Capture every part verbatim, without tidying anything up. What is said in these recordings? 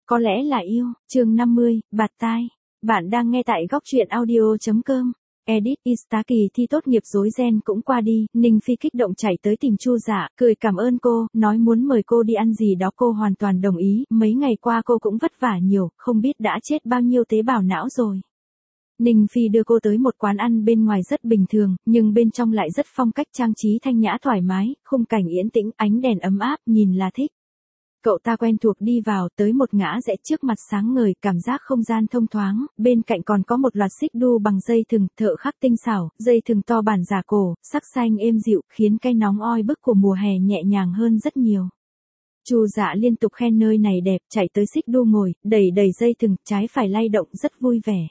Có lẽ là yêu, chương năm mươi, bạt tai. Bạn đang nghe tại góc truyện audio.com. Edit Ista kỳ thi tốt nghiệp rối ren cũng qua đi, Ninh Phi kích động chạy tới tìm Chu Dạ, cười cảm ơn cô, nói muốn mời cô đi ăn gì đó cô hoàn toàn đồng ý, mấy ngày qua cô cũng vất vả nhiều, không biết đã chết bao nhiêu tế bào não rồi. Ninh Phi đưa cô tới một quán ăn bên ngoài rất bình thường, nhưng bên trong lại rất phong cách trang trí thanh nhã thoải mái, khung cảnh yên tĩnh, ánh đèn ấm áp, nhìn là thích. Cậu ta quen thuộc đi vào, tới một ngã rẽ trước mặt sáng ngời, cảm giác không gian thông thoáng, bên cạnh còn có một loạt xích đu bằng dây thừng, thợ khắc tinh xảo, dây thừng to bản giả cổ, sắc xanh êm dịu, khiến cái nóng oi bức của mùa hè nhẹ nhàng hơn rất nhiều. Chu Dạ liên tục khen nơi này đẹp, chạy tới xích đu ngồi, đẩy đẩy dây thừng, trái phải lay động, rất vui vẻ.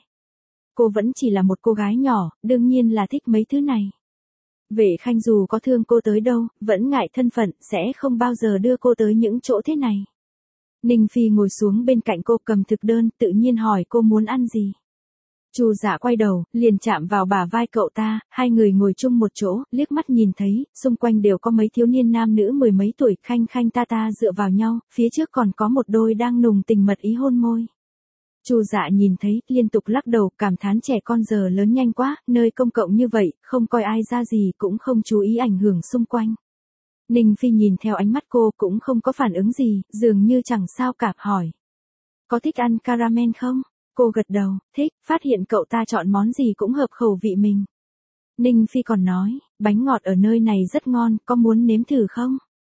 Cô vẫn chỉ là một cô gái nhỏ, đương nhiên là thích mấy thứ này. Vệ Khanh dù có thương cô tới đâu, vẫn ngại thân phận, sẽ không bao giờ đưa cô tới những chỗ thế này. Ninh Phi ngồi xuống bên cạnh cô cầm thực đơn, tự nhiên hỏi cô muốn ăn gì. Chu Dạ quay đầu, liền chạm vào bả vai cậu ta, hai người ngồi chung một chỗ, liếc mắt nhìn thấy, xung quanh đều có mấy thiếu niên nam nữ mười mấy tuổi, khanh khanh ta ta dựa vào nhau, phía trước còn có một đôi đang nùng tình mật ý hôn môi. Chu Dạ nhìn thấy, liên tục lắc đầu, cảm thán trẻ con giờ lớn nhanh quá, nơi công cộng như vậy, không coi ai ra gì cũng không chú ý ảnh hưởng xung quanh. Ninh Phi nhìn theo ánh mắt cô cũng không có phản ứng gì, dường như chẳng sao cả, hỏi. Có thích ăn caramel không? Cô gật đầu, thích, phát hiện cậu ta chọn món gì cũng hợp khẩu vị mình. Ninh Phi còn nói, bánh ngọt ở nơi này rất ngon, có muốn nếm thử không?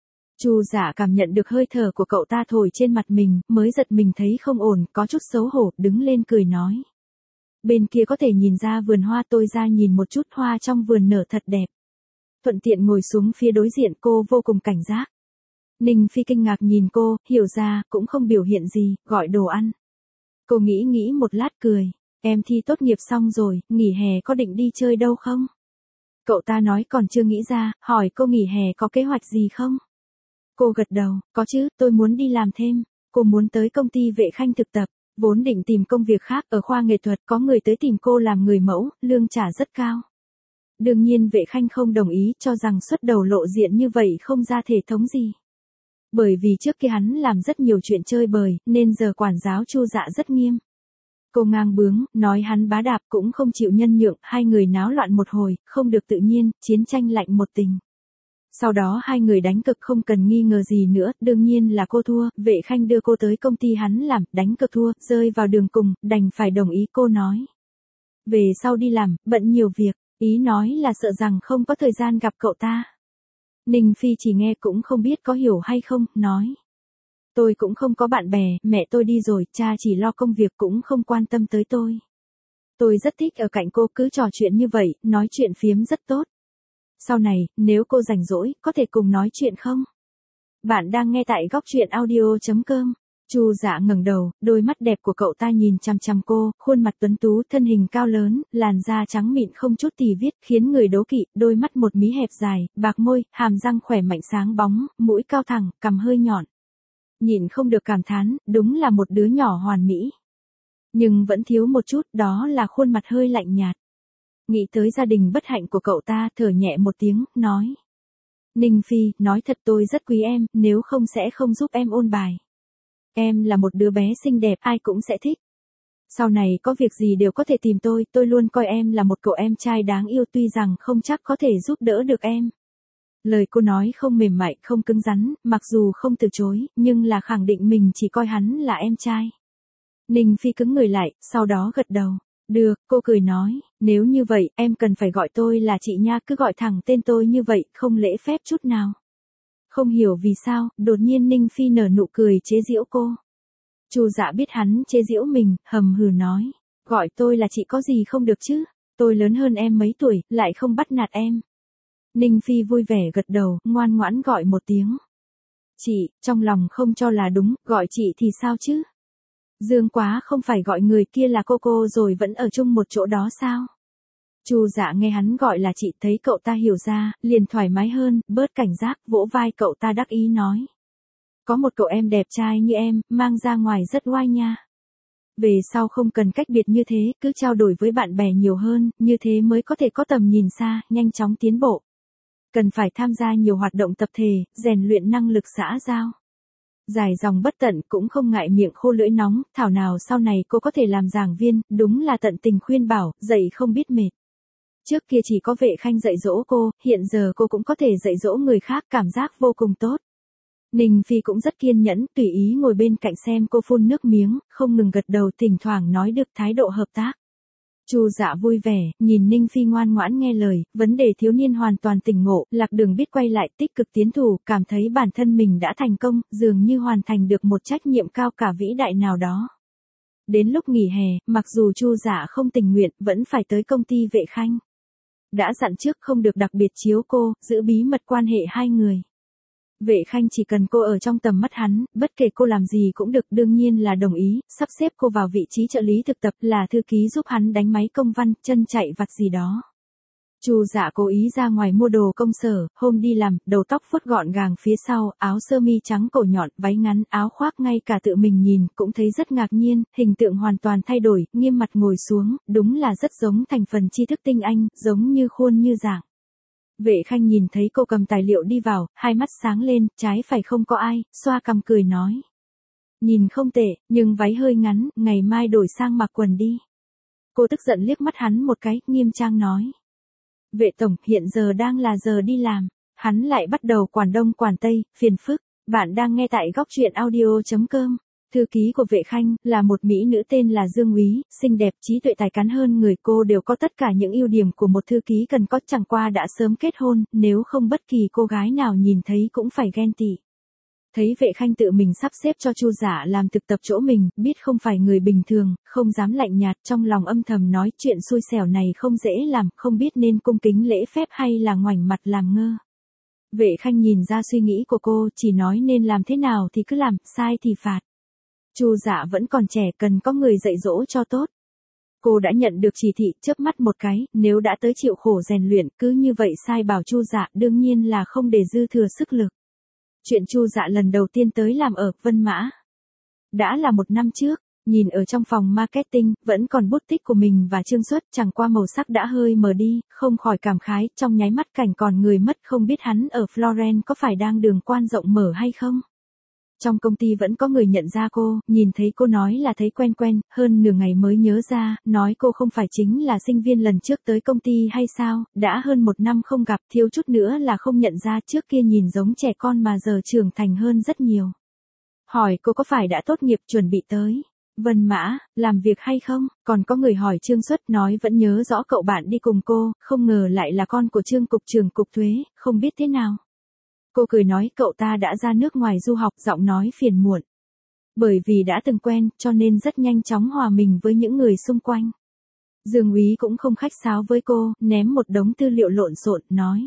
Chu Dạ cảm nhận được hơi thở của cậu ta thổi trên mặt mình, mới giật mình thấy không ổn, có chút xấu hổ, đứng lên cười nói. Bên kia có thể nhìn ra vườn hoa, tôi ra nhìn một chút, hoa trong vườn nở thật đẹp. Thuận tiện ngồi xuống phía đối diện, cô vô cùng cảnh giác. Ninh Phi kinh ngạc nhìn cô, hiểu ra, cũng không biểu hiện gì, gọi đồ ăn. Cô nghĩ nghĩ một lát cười, em thi tốt nghiệp xong rồi, nghỉ hè có định đi chơi đâu không? Cậu ta nói còn chưa nghĩ ra, hỏi cô nghỉ hè có kế hoạch gì không? Cô gật đầu, có chứ, tôi muốn đi làm thêm. Cô muốn tới công ty Vệ Khanh thực tập, vốn định tìm công việc khác, ở khoa nghệ thuật có người tới tìm cô làm người mẫu, lương trả rất cao. Đương nhiên Vệ Khanh không đồng ý, cho rằng xuất đầu lộ diện như vậy không ra thể thống gì. Bởi vì trước kia hắn làm rất nhiều chuyện chơi bời, nên giờ quản giáo Chu Dạ rất nghiêm. Cô ngang bướng, nói hắn bá đạp cũng không chịu nhân nhượng, hai người náo loạn một hồi, không được tự nhiên, chiến tranh lạnh một tình. Sau đó hai người đánh cực không cần nghi ngờ gì nữa, đương nhiên là cô thua, Vệ Khanh đưa cô tới công ty hắn làm, đánh cực thua, rơi vào đường cùng, đành phải đồng ý. Cô nói. Về sau đi làm, bận nhiều việc, ý nói là sợ rằng không có thời gian gặp cậu ta. Ninh Phi chỉ nghe cũng không biết có hiểu hay không, nói. Tôi cũng không có bạn bè, mẹ tôi đi rồi, cha chỉ lo công việc cũng không quan tâm tới tôi. Tôi rất thích ở cạnh cô, cứ trò chuyện như vậy, nói chuyện phiếm rất tốt. Sau này, nếu cô rảnh rỗi, có thể cùng nói chuyện không? Bạn đang nghe tại góc truyện audio.com. Chu Dạ ngẩng đầu, đôi mắt đẹp của cậu ta nhìn chằm chằm cô, khuôn mặt tuấn tú, thân hình cao lớn, làn da trắng mịn không chút tì vết, khiến người đố kỵ, đôi mắt một mí hẹp dài, bạc môi, hàm răng khỏe mạnh sáng bóng, mũi cao thẳng, cằm hơi nhọn. Nhìn không được cảm thán, đúng là một đứa nhỏ hoàn mỹ. Nhưng vẫn thiếu một chút, đó là khuôn mặt hơi lạnh nhạt. Nghĩ tới gia đình bất hạnh của cậu ta, thở nhẹ một tiếng, nói. Ninh Phi, nói thật tôi rất quý em, nếu không sẽ không giúp em ôn bài. Em là một đứa bé xinh đẹp, ai cũng sẽ thích. Sau này có việc gì đều có thể tìm tôi, tôi luôn coi em là một cậu em trai đáng yêu, tuy rằng không chắc có thể giúp đỡ được em. Lời cô nói không mềm mại, không cứng rắn, mặc dù không từ chối, nhưng là khẳng định mình chỉ coi hắn là em trai. Ninh Phi cứng người lại, sau đó gật đầu. Được, cô cười nói, nếu như vậy, em cần phải gọi tôi là chị nha, cứ gọi thẳng tên tôi như vậy, không lễ phép chút nào. Không hiểu vì sao, đột nhiên Ninh Phi nở nụ cười chế giễu cô. Chu Dạ biết hắn chế giễu mình, hầm hừ nói, gọi tôi là chị có gì không được chứ, tôi lớn hơn em mấy tuổi, lại không bắt nạt em. Ninh Phi vui vẻ gật đầu, ngoan ngoãn gọi một tiếng. Chị, trong lòng không cho là đúng, gọi chị thì sao chứ? Dương quá không phải gọi người kia là cô cô rồi vẫn ở chung một chỗ đó sao? Chu Dạ nghe hắn gọi là chị, thấy cậu ta hiểu ra, liền thoải mái hơn, bớt cảnh giác, vỗ vai cậu ta đắc ý nói. Có một cậu em đẹp trai như em, mang ra ngoài rất oai nha. Về sau không cần cách biệt như thế, cứ trao đổi với bạn bè nhiều hơn, như thế mới có thể có tầm nhìn xa, nhanh chóng tiến bộ. Cần phải tham gia nhiều hoạt động tập thể, rèn luyện năng lực xã giao. Dài dòng bất tận cũng không ngại miệng khô lưỡi nóng, thảo nào sau này cô có thể làm giảng viên, đúng là tận tình khuyên bảo, dạy không biết mệt. Trước kia chỉ có Vệ Khanh dạy dỗ cô, hiện giờ cô cũng có thể dạy dỗ người khác, cảm giác vô cùng tốt. Ninh Phi cũng rất kiên nhẫn, tùy ý ngồi bên cạnh xem cô phun nước miếng, không ngừng gật đầu, thỉnh thoảng nói được thái độ hợp tác. Chu Dạ vui vẻ, nhìn Ninh Phi ngoan ngoãn nghe lời, vấn đề thiếu niên hoàn toàn tỉnh ngộ, lạc đường biết quay lại, tích cực tiến thủ, cảm thấy bản thân mình đã thành công, dường như hoàn thành được một trách nhiệm cao cả vĩ đại nào đó. Đến lúc nghỉ hè, mặc dù Chu Dạ không tình nguyện, vẫn phải tới công ty Vệ Khanh. Đã dặn trước không được đặc biệt chiếu cô, giữ bí mật quan hệ hai người. Vệ Khanh chỉ cần cô ở trong tầm mắt hắn, bất kể cô làm gì cũng được, đương nhiên là đồng ý, sắp xếp cô vào vị trí trợ lý thực tập, là thư ký giúp hắn đánh máy công văn, chân chạy vặt gì đó. Chu Dạ cố ý ra ngoài mua đồ công sở, hôm đi làm, đầu tóc phốt gọn gàng phía sau, áo sơ mi trắng cổ nhọn, váy ngắn, áo khoác, ngay cả tự mình nhìn, cũng thấy rất ngạc nhiên, hình tượng hoàn toàn thay đổi, nghiêm mặt ngồi xuống, đúng là rất giống thành phần tri thức tinh anh, giống như khuôn như dạng. Vệ Khanh nhìn thấy cô cầm tài liệu đi vào, hai mắt sáng lên, trái phải không có ai, xoa cằm cười nói. Nhìn không tệ, nhưng váy hơi ngắn, ngày mai đổi sang mặc quần đi. Cô tức giận liếc mắt hắn một cái, nghiêm trang nói. Vệ tổng, hiện giờ đang là giờ đi làm. Hắn lại bắt đầu quản đông quản tây, phiền phức. Bạn đang nghe tại góc truyện audio chấm com. Thư ký của Vệ Khanh, là một mỹ nữ tên là Dương Úy, xinh đẹp, trí tuệ tài cán hơn người, cô đều có tất cả những ưu điểm của một thư ký cần có, chẳng qua đã sớm kết hôn, nếu không bất kỳ cô gái nào nhìn thấy cũng phải ghen tị. Thấy Vệ Khanh tự mình sắp xếp cho Chu Dạ làm thực tập chỗ mình, biết không phải người bình thường, không dám lạnh nhạt, trong lòng âm thầm nói chuyện xui xẻo này không dễ làm, không biết nên cung kính lễ phép hay là ngoảnh mặt làm ngơ. Vệ Khanh nhìn ra suy nghĩ của cô, chỉ nói nên làm thế nào thì cứ làm, sai thì phạt. Chu Dạ vẫn còn trẻ, cần có người dạy dỗ cho tốt. Cô đã nhận được chỉ thị, chớp mắt một cái, nếu đã tới chịu khổ rèn luyện, cứ như vậy sai bảo Chu Dạ, đương nhiên là không để dư thừa sức lực. Chuyện Chu Dạ lần đầu tiên tới làm ở Vân Mã. Đã là một năm trước, nhìn ở trong phòng marketing, vẫn còn bút tích của mình và Trương Xuất, chẳng qua màu sắc đã hơi mờ đi, không khỏi cảm khái, trong nháy mắt cảnh còn người mất, không biết hắn ở Florence có phải đang đường quan rộng mở hay không. Trong công ty vẫn có người nhận ra cô, nhìn thấy cô nói là thấy quen quen, hơn nửa ngày mới nhớ ra, nói cô không phải chính là sinh viên lần trước tới công ty hay sao, đã hơn một năm không gặp, thiếu chút nữa là không nhận ra, trước kia nhìn giống trẻ con mà giờ trưởng thành hơn rất nhiều. Hỏi cô có phải đã tốt nghiệp chuẩn bị tới Vân Mã, làm việc hay không, còn có người hỏi Trương Xuất, nói vẫn nhớ rõ cậu bạn đi cùng cô, không ngờ lại là con của Trương cục trưởng cục thuế, không biết thế nào. Cô cười nói cậu ta đã ra nước ngoài du học, giọng nói phiền muộn. Bởi vì đã từng quen, cho nên rất nhanh chóng hòa mình với những người xung quanh. Dương Úy cũng không khách sáo với cô, ném một đống tư liệu lộn xộn, nói.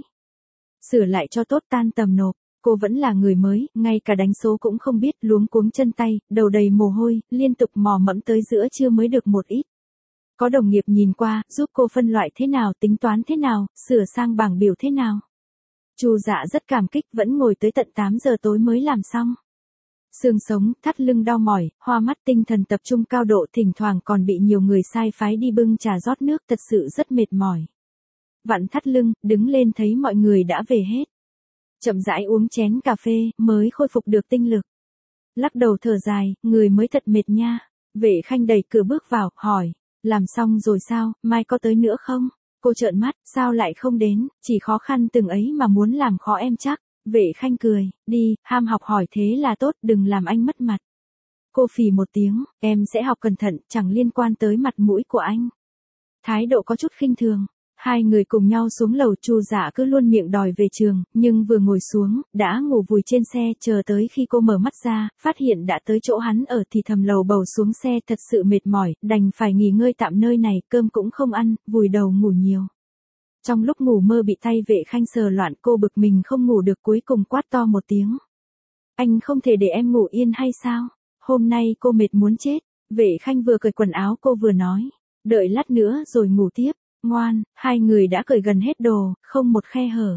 Sửa lại cho tốt, tan tầm nộp. Cô vẫn là người mới, ngay cả đánh số cũng không biết, luống cuống chân tay, đầu đầy mồ hôi, liên tục mò mẫm tới giữa trưa mới được một ít. Có đồng nghiệp nhìn qua, giúp cô phân loại thế nào, tính toán thế nào, sửa sang bảng biểu thế nào. Chu Dạ rất cảm kích, vẫn ngồi tới tận tám giờ tối mới làm xong. Xương sống, thắt lưng đau mỏi, hoa mắt, tinh thần tập trung cao độ, thỉnh thoảng còn bị nhiều người sai phái đi bưng trà rót nước, thật sự rất mệt mỏi. Vặn thắt lưng, đứng lên thấy mọi người đã về hết. Chậm rãi uống chén cà phê, mới khôi phục được tinh lực. Lắc đầu thở dài, người mới thật mệt nha. Vệ Khanh đẩy cửa bước vào, hỏi, làm xong rồi sao, mai có tới nữa không? Cô trợn mắt, sao lại không đến, chỉ khó khăn từng ấy mà muốn làm khó em chắc. Vệ Khanh cười, đi, ham học hỏi thế là tốt, đừng làm anh mất mặt. Cô phì một tiếng, em sẽ học cẩn thận, chẳng liên quan tới mặt mũi của anh. Thái độ có chút khinh thường. Hai người cùng nhau xuống lầu, Chu Dạ cứ luôn miệng đòi về trường, nhưng vừa ngồi xuống, đã ngủ vùi trên xe, chờ tới khi cô mở mắt ra, phát hiện đã tới chỗ hắn ở thì thầm lầu bầu xuống xe, thật sự mệt mỏi, đành phải nghỉ ngơi tạm nơi này, cơm cũng không ăn, vùi đầu ngủ nhiều. Trong lúc ngủ mơ bị tay Vệ Khanh sờ loạn, cô bực mình không ngủ được, cuối cùng quát to một tiếng. Anh không thể để em ngủ yên hay sao? Hôm nay cô mệt muốn chết. Vệ Khanh vừa cởi quần áo cô vừa nói, đợi lát nữa rồi ngủ tiếp. Ngoan, hai người đã cởi gần hết đồ, không một khe hở.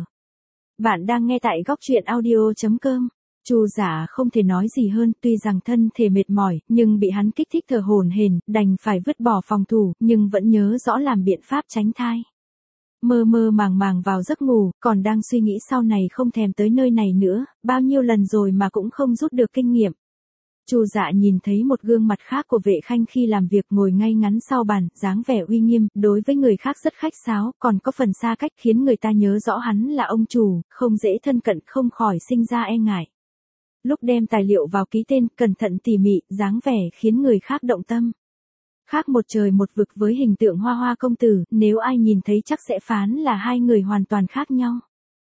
Bạn đang nghe tại góc truyện audio chấm com. Chu Dạ không thể nói gì hơn, tuy rằng thân thể mệt mỏi, nhưng bị hắn kích thích thở hổn hển, đành phải vứt bỏ phòng thủ, nhưng vẫn nhớ rõ làm biện pháp tránh thai. Mơ mơ màng màng vào giấc ngủ, còn đang suy nghĩ sau này không thèm tới nơi này nữa, bao nhiêu lần rồi mà cũng không rút được kinh nghiệm. Chu Dạ nhìn thấy một gương mặt khác của Vệ Khanh khi làm việc, ngồi ngay ngắn sau bàn, dáng vẻ uy nghiêm, đối với người khác rất khách sáo, còn có phần xa cách khiến người ta nhớ rõ hắn là ông chủ, không dễ thân cận, không khỏi sinh ra e ngại. Lúc đem tài liệu vào ký tên, cẩn thận tỉ mỉ, dáng vẻ khiến người khác động tâm. Khác một trời một vực với hình tượng Hoa Hoa công tử, nếu ai nhìn thấy chắc sẽ phán là hai người hoàn toàn khác nhau.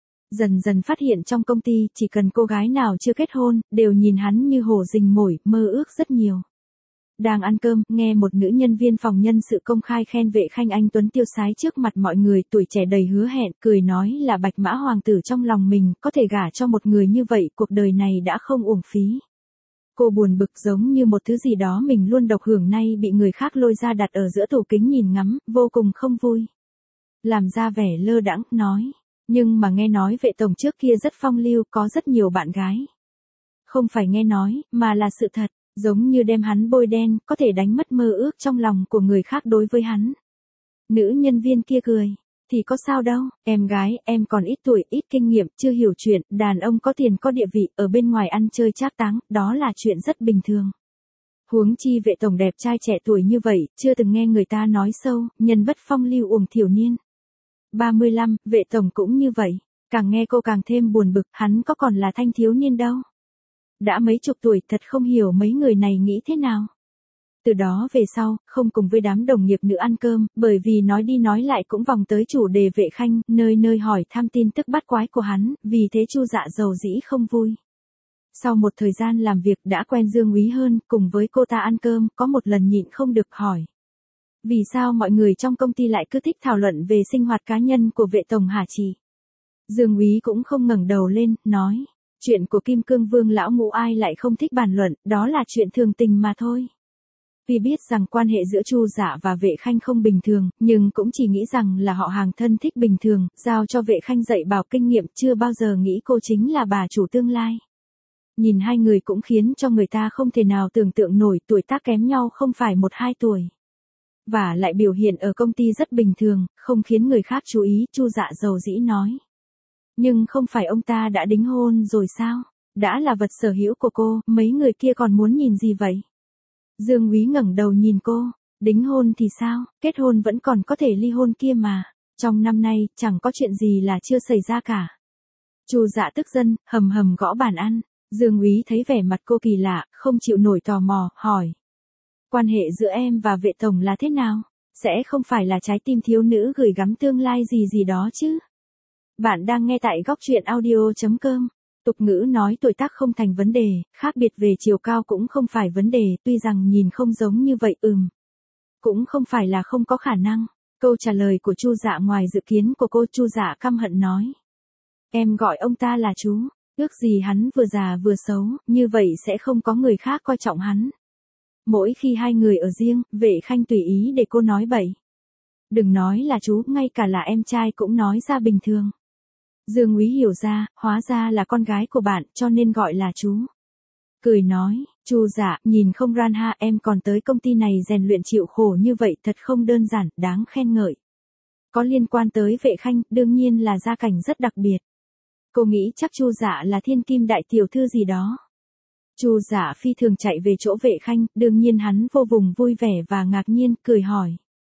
Dần dần phát hiện trong công ty, chỉ cần cô gái nào chưa kết hôn, đều nhìn hắn như hổ rình mồi, mơ ước rất nhiều. Đang ăn cơm, nghe một nữ nhân viên phòng nhân sự công khai khen Vệ Khanh anh tuấn tiêu sái trước mặt mọi người, tuổi trẻ đầy hứa hẹn, cười nói là bạch mã hoàng tử trong lòng mình, có thể gả cho một người như vậy, cuộc đời này đã không uổng phí. Cô buồn bực giống như một thứ gì đó mình luôn độc hưởng nay bị người khác lôi ra đặt ở giữa tủ kính nhìn ngắm, vô cùng không vui. Làm ra vẻ lơ đãng, nói. Nhưng mà nghe nói Vệ tổng trước kia rất phong lưu, có rất nhiều bạn gái. Không phải nghe nói, mà là sự thật, giống như đem hắn bôi đen, có thể đánh mất mơ ước trong lòng của người khác đối với hắn. Nữ nhân viên kia cười. Thì có sao đâu, em gái, em còn ít tuổi, ít kinh nghiệm, chưa hiểu chuyện, đàn ông có tiền có địa vị, ở bên ngoài ăn chơi trác táng, đó là chuyện rất bình thường. Huống chi Vệ tổng đẹp trai trẻ tuổi như vậy, chưa từng nghe người ta nói sâu, nhân bất phong lưu uổng thiểu niên. ba mươi lăm, Vệ tổng cũng như vậy, càng nghe cô càng thêm buồn bực, hắn có còn là thanh thiếu niên đâu. Đã mấy chục tuổi, thật không hiểu mấy người này nghĩ thế nào. Từ đó về sau, không cùng với đám đồng nghiệp nữ ăn cơm, bởi vì nói đi nói lại cũng vòng tới chủ đề Vệ Khanh, nơi nơi hỏi thăm tin tức bắt quái của hắn, vì thế Chu Dạ dầu dĩ không vui. Sau một thời gian làm việc đã quen Dương Úy hơn, cùng với cô ta ăn cơm, có một lần nhịn không được hỏi. Vì sao mọi người trong công ty lại cứ thích thảo luận về sinh hoạt cá nhân của Vệ tổng hả chị? Dương Úy cũng không ngẩng đầu lên, nói. Chuyện của Kim Cương Vương lão ngũ ai lại không thích bàn luận, đó là chuyện thường tình mà thôi. Vì biết rằng quan hệ giữa Chu Dạ và Vệ Khanh không bình thường, nhưng cũng chỉ nghĩ rằng là họ hàng thân thích bình thường, giao cho Vệ Khanh dạy bảo kinh nghiệm, chưa bao giờ nghĩ cô chính là bà chủ tương lai. Nhìn hai người cũng khiến cho người ta không thể nào tưởng tượng nổi, tuổi tác kém nhau không phải một hai tuổi. Và lại biểu hiện ở công ty rất bình thường, không khiến người khác chú ý, Chu Dạ dầu dĩ nói. Nhưng không phải ông ta đã đính hôn rồi sao? Đã là vật sở hữu của cô, mấy người kia còn muốn nhìn gì vậy? Dương Úy ngẩng đầu nhìn cô, đính hôn thì sao, kết hôn vẫn còn có thể ly hôn kia mà, trong năm nay, chẳng có chuyện gì là chưa xảy ra cả. Chu Dạ tức giận, hầm hầm gõ bàn ăn, Dương Úy thấy vẻ mặt cô kỳ lạ, không chịu nổi tò mò, hỏi. Quan hệ giữa em và Vệ tổng là thế nào? Sẽ không phải là trái tim thiếu nữ gửi gắm tương lai gì gì đó chứ? Bạn đang nghe tại góc truyện audio chấm com. Tục ngữ nói tuổi tác không thành vấn đề, khác biệt về chiều cao cũng không phải vấn đề, tuy rằng nhìn không giống như vậy, ừm. Cũng không phải là không có khả năng. Câu trả lời của Chu Dạ ngoài dự kiến của cô, Chu Dạ căm hận nói. Em gọi ông ta là chú, ước gì hắn vừa già vừa xấu, như vậy sẽ không có người khác coi trọng hắn. Mỗi khi hai người ở riêng, Vệ Khanh tùy ý để cô nói bậy. Đừng nói là chú, ngay cả là em trai cũng nói ra bình thường. Dương Úy hiểu ra, hóa ra là con gái của bạn, cho nên gọi là chú. Cười nói, Chu Dạ, nhìn không ran ha, em còn tới công ty này rèn luyện chịu khổ như vậy, thật không đơn giản, đáng khen ngợi. Có liên quan tới Vệ Khanh, đương nhiên là gia cảnh rất đặc biệt. Cô nghĩ chắc Chu Dạ là thiên kim đại tiểu thư gì đó. Chu Dạ phi thường chạy về chỗ Vệ Khanh, đương nhiên hắn vô cùng vui vẻ và ngạc nhiên, cười hỏi.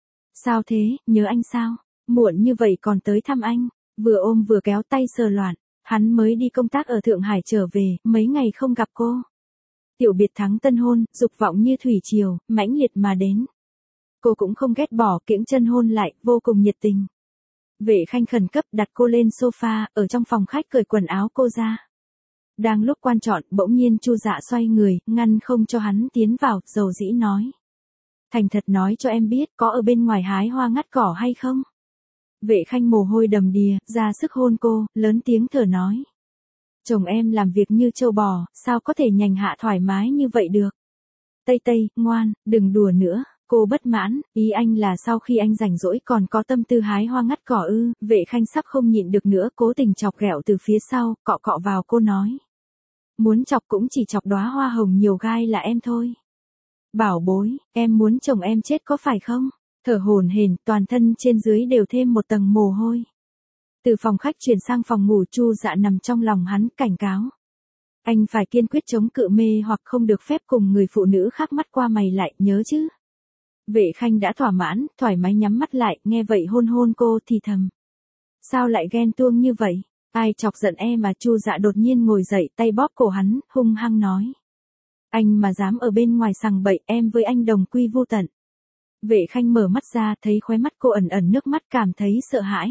Sao thế, nhớ anh sao? Muộn như vậy còn tới thăm anh. Vừa ôm vừa kéo tay sờ loạn, hắn mới đi công tác ở Thượng Hải trở về, mấy ngày không gặp cô. Tiểu biệt thắng tân hôn, dục vọng như thủy triều, mãnh liệt mà đến. Cô cũng không ghét bỏ, kiễng chân hôn lại, vô cùng nhiệt tình. Vệ Khanh khẩn cấp đặt cô lên sofa, ở trong phòng khách cởi quần áo cô ra. Đang lúc quan trọng, bỗng nhiên Chu Dạ xoay người, ngăn không cho hắn tiến vào, dầu dĩ nói. Thành thật nói cho em biết, có ở bên ngoài hái hoa ngắt cỏ hay không? Vệ Khanh mồ hôi đầm đìa, ra sức hôn cô, lớn tiếng thở nói. Chồng em làm việc như trâu bò, sao có thể nhành hạ thoải mái như vậy được? Tây Tây, ngoan, đừng đùa nữa, cô bất mãn, ý anh là sau khi anh rảnh rỗi còn có tâm tư hái hoa ngắt cỏ ư? Vệ Khanh sắp không nhịn được nữa, cố tình chọc ghẹo từ phía sau, cọ cọ vào cô nói. Muốn chọc cũng chỉ chọc đóa hoa hồng nhiều gai là em thôi. Bảo bối, em muốn chồng em chết có phải không? Thở hổn hển, toàn thân trên dưới đều thêm một tầng mồ hôi. Từ phòng khách chuyển sang phòng ngủ, Chu Dạ nằm trong lòng hắn, cảnh cáo. Anh phải kiên quyết chống cự mê hoặc không được phép cùng người phụ nữ khác mắt qua mày lại, nhớ chứ. Vệ Khanh đã thỏa mãn, thoải mái nhắm mắt lại, nghe vậy hôn hôn cô thì thầm. Sao lại ghen tuông như vậy? Ai chọc giận em mà? Chu Dạ đột nhiên ngồi dậy, tay bóp cổ hắn, hung hăng nói. Anh mà dám ở bên ngoài sằng bậy, em với anh đồng quy vu tận. Vệ Khanh mở mắt ra, thấy khóe mắt cô ẩn ẩn nước mắt, cảm thấy sợ hãi.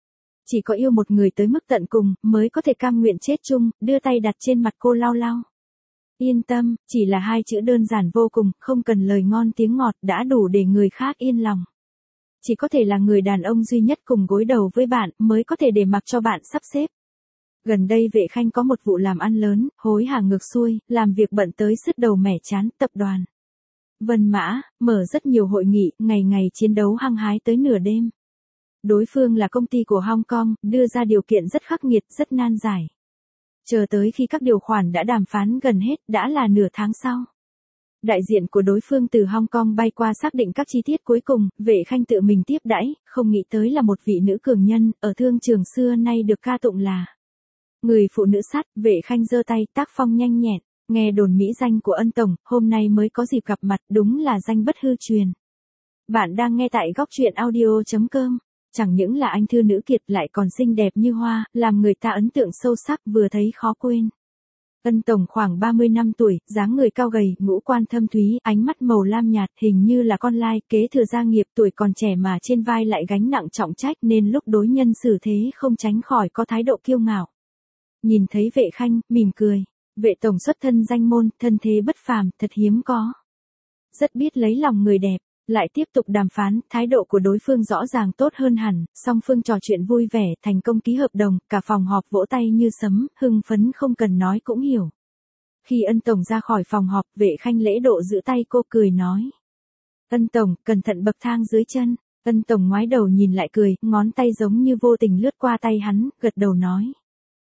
Chỉ có yêu một người tới mức tận cùng, mới có thể cam nguyện chết chung, đưa tay đặt trên mặt cô lau lau. Yên tâm, chỉ là hai chữ đơn giản vô cùng, không cần lời ngon tiếng ngọt, đã đủ để người khác yên lòng. Chỉ có thể là người đàn ông duy nhất cùng gối đầu với bạn, mới có thể để mặc cho bạn sắp xếp. Gần đây Vệ Khanh có một vụ làm ăn lớn, hối hả ngược xuôi, làm việc bận tới sứt đầu mẻ chán, tập đoàn Vân Mã, mở rất nhiều hội nghị, ngày ngày chiến đấu hăng hái tới nửa đêm. Đối phương là công ty của Hong Kong, đưa ra điều kiện rất khắc nghiệt, rất nan giải. Chờ tới khi các điều khoản đã đàm phán gần hết, đã là nửa tháng sau. Đại diện của đối phương từ Hong Kong bay qua xác định các chi tiết cuối cùng, Vệ Khanh tự mình tiếp đãi, không nghĩ tới là một vị nữ cường nhân, ở thương trường xưa nay được ca tụng là người phụ nữ sắt. Vệ Khanh giơ tay, tác phong nhanh nhẹn, nghe đồn mỹ danh của Ân tổng, hôm nay mới có dịp gặp mặt, đúng là danh bất hư truyền. Bạn đang nghe tại góc truyện audio chấm com. Chẳng những là anh thư nữ kiệt lại còn xinh đẹp như hoa, làm người ta ấn tượng sâu sắc, vừa thấy khó quên. Ân tổng khoảng ba mươi năm tuổi, dáng người cao gầy, ngũ quan thâm thúy, ánh mắt màu lam nhạt, hình như là con lai, kế thừa gia nghiệp, tuổi còn trẻ mà trên vai lại gánh nặng trọng trách, nên lúc đối nhân xử thế không tránh khỏi có thái độ kiêu ngạo. Nhìn thấy Vệ Khanh, mỉm cười. Vệ tổng xuất thân danh môn, thân thế bất phàm, thật hiếm có. Rất biết lấy lòng người đẹp. Lại tiếp tục đàm phán, thái độ của đối phương rõ ràng tốt hơn hẳn, song phương trò chuyện vui vẻ, thành công ký hợp đồng, cả phòng họp vỗ tay như sấm, hưng phấn không cần nói cũng hiểu. Khi Ân tổng ra khỏi phòng họp, Vệ Khanh lễ độ giữ tay cô, cười nói. Ân tổng, cẩn thận bậc thang dưới chân. Ân tổng ngoái đầu nhìn lại cười, ngón tay giống như vô tình lướt qua tay hắn, gật đầu nói.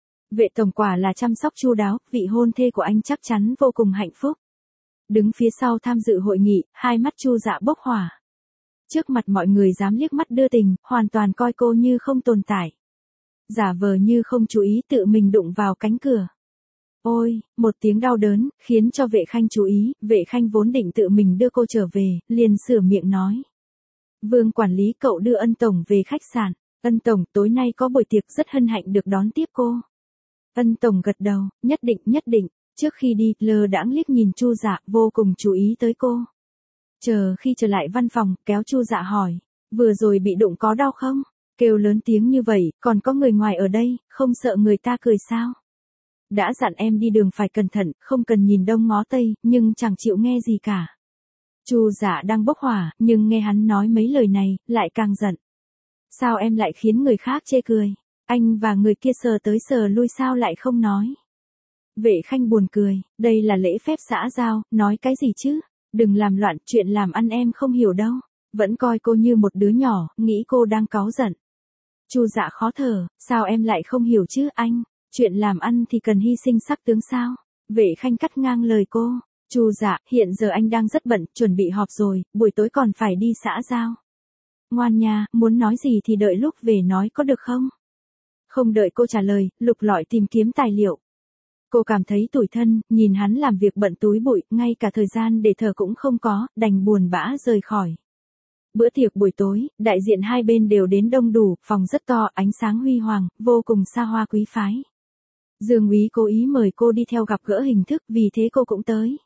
Vệ tổng quả là chăm sóc chu đáo, vị hôn thê của anh chắc chắn vô cùng hạnh phúc. Đứng phía sau tham dự hội nghị, hai mắt Chu Dạ bốc hỏa. Trước mặt mọi người dám liếc mắt đưa tình, hoàn toàn coi cô như không tồn tại. Giả vờ như không chú ý, tự mình đụng vào cánh cửa. Ôi, một tiếng đau đớn, khiến cho Vệ Khanh chú ý. Vệ Khanh vốn định tự mình đưa cô trở về, liền sửa miệng nói. Vương quản lý, cậu đưa Ân tổng về khách sạn. Ân tổng, tối nay có buổi tiệc, rất hân hạnh được đón tiếp cô. Ân tổng gật đầu, nhất định, nhất định. Trước khi đi, lơ đãng liếc nhìn Chu Dạ, vô cùng chú ý tới cô. Chờ khi trở lại văn phòng, kéo Chu Dạ hỏi, vừa rồi bị đụng có đau không? Kêu lớn tiếng như vậy, còn có người ngoài ở đây, không sợ người ta cười sao? Đã dặn em đi đường phải cẩn thận, không cần nhìn đông ngó tây, nhưng chẳng chịu nghe gì cả. Chu Dạ đang bốc hỏa, nhưng nghe hắn nói mấy lời này, lại càng giận. Sao em lại khiến người khác chê cười? Anh và người kia sờ tới sờ lui sao lại không nói? Vệ Khanh buồn cười, đây là lễ phép xã giao, nói cái gì chứ? Đừng làm loạn, chuyện làm ăn em không hiểu đâu. Vẫn coi cô như một đứa nhỏ, nghĩ cô đang cáu giận. Chu Dạ khó thở, sao em lại không hiểu chứ anh? Chuyện làm ăn thì cần hy sinh sắc tướng sao? Vệ Khanh cắt ngang lời cô. Chu Dạ, hiện giờ anh đang rất bận, chuẩn bị họp rồi, buổi tối còn phải đi xã giao. Ngoan nha, muốn nói gì thì đợi lúc về nói có được không? Không đợi cô trả lời, lục lọi tìm kiếm tài liệu. Cô cảm thấy tủi thân, nhìn hắn làm việc bận túi bụi, ngay cả thời gian để thở cũng không có, đành buồn bã rời khỏi. Bữa tiệc buổi tối, đại diện hai bên đều đến đông đủ, phòng rất to, ánh sáng huy hoàng, vô cùng xa hoa quý phái. Dương úy cố ý mời cô đi theo gặp gỡ hình thức, vì thế cô cũng tới.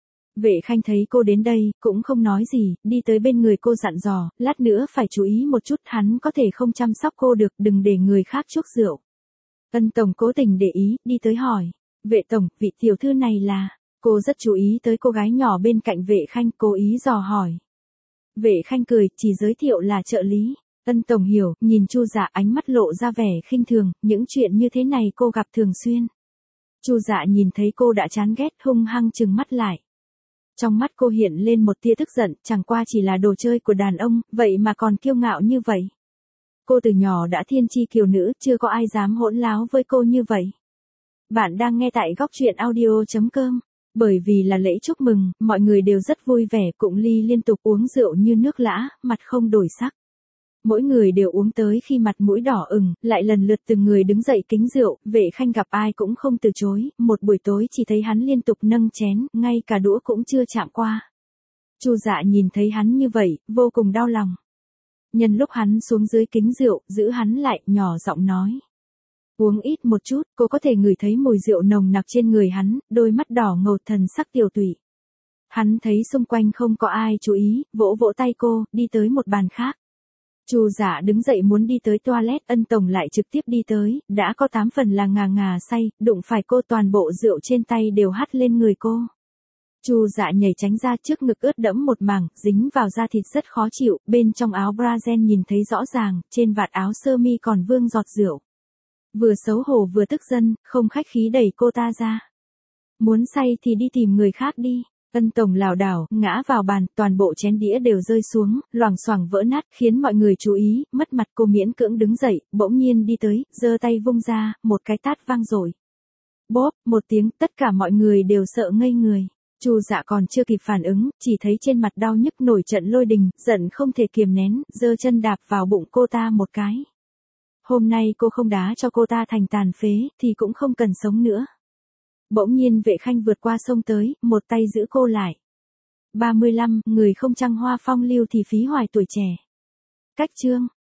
Vệ Khanh thấy cô đến đây, cũng không nói gì, đi tới bên người cô dặn dò, lát nữa phải chú ý một chút, hắn có thể không chăm sóc cô được, đừng để người khác chuốc rượu. Ân tổng cố tình để ý, đi tới hỏi. Vệ tổng, vị tiểu thư này là, cô rất chú ý tới cô gái nhỏ bên cạnh Vệ Khanh, cố ý dò hỏi. Vệ Khanh cười, chỉ giới thiệu là trợ lý. Ân tổng hiểu, nhìn Chu Dạ, ánh mắt lộ ra vẻ khinh thường, những chuyện như thế này cô gặp thường xuyên. Chu Dạ nhìn thấy cô đã chán ghét, hung hăng trừng mắt lại. Trong mắt cô hiện lên một tia tức giận, chẳng qua chỉ là đồ chơi của đàn ông, vậy mà còn kiêu ngạo như vậy. Cô từ nhỏ đã thiên chi kiều nữ, chưa có ai dám hỗn láo với cô như vậy. Bạn đang nghe tại góc truyện audio chấm com. Bởi vì là lễ chúc mừng, mọi người đều rất vui vẻ, cụng ly liên tục uống rượu như nước lã, mặt không đổi sắc. Mỗi người đều uống tới khi mặt mũi đỏ ửng, lại lần lượt từng người đứng dậy kính rượu, Vệ Khanh gặp ai cũng không từ chối, một buổi tối chỉ thấy hắn liên tục nâng chén, ngay cả đũa cũng chưa chạm qua. Chu Dạ nhìn thấy hắn như vậy, vô cùng đau lòng. Nhân lúc hắn xuống dưới kính rượu, giữ hắn lại, nhỏ giọng nói. Uống ít một chút, cô có thể ngửi thấy mùi rượu nồng nặc trên người hắn, đôi mắt đỏ ngầu thần sắc tiều tụy. Hắn thấy xung quanh không có ai chú ý, vỗ vỗ tay cô, đi tới một bàn khác. Chu Dạ đứng dậy muốn đi tới toilet, Ân Tổng lại trực tiếp đi tới, đã có tám phần là ngà ngà say, đụng phải cô toàn bộ rượu trên tay đều hắt lên người cô. Chu Dạ nhảy tránh ra, trước ngực ướt đẫm một mảng, dính vào da thịt rất khó chịu, bên trong áo bra nhìn thấy rõ ràng, trên vạt áo sơ mi còn vương giọt rượu. Vừa xấu hổ vừa tức giận, không khách khí đẩy cô ta ra. Muốn say thì đi tìm người khác đi. Ân Tổng lảo đảo, ngã vào bàn, toàn bộ chén đĩa đều rơi xuống, loảng xoảng vỡ nát, khiến mọi người chú ý, mất mặt cô miễn cưỡng đứng dậy, bỗng nhiên đi tới, giơ tay vung ra, một cái tát vang rồi. Bóp, một tiếng, tất cả mọi người đều sợ ngây người. Chu Dạ còn chưa kịp phản ứng, chỉ thấy trên mặt đau nhức nổi trận lôi đình, giận không thể kiềm nén, giơ chân đạp vào bụng cô ta một cái. Hôm nay cô không đá cho cô ta thành tàn phế, thì cũng không cần sống nữa. Bỗng nhiên Vệ Khanh vượt qua sông tới, một tay giữ cô lại. ba mươi lăm, người không trăng hoa phong lưu thì phí hoài tuổi trẻ. Cách chương.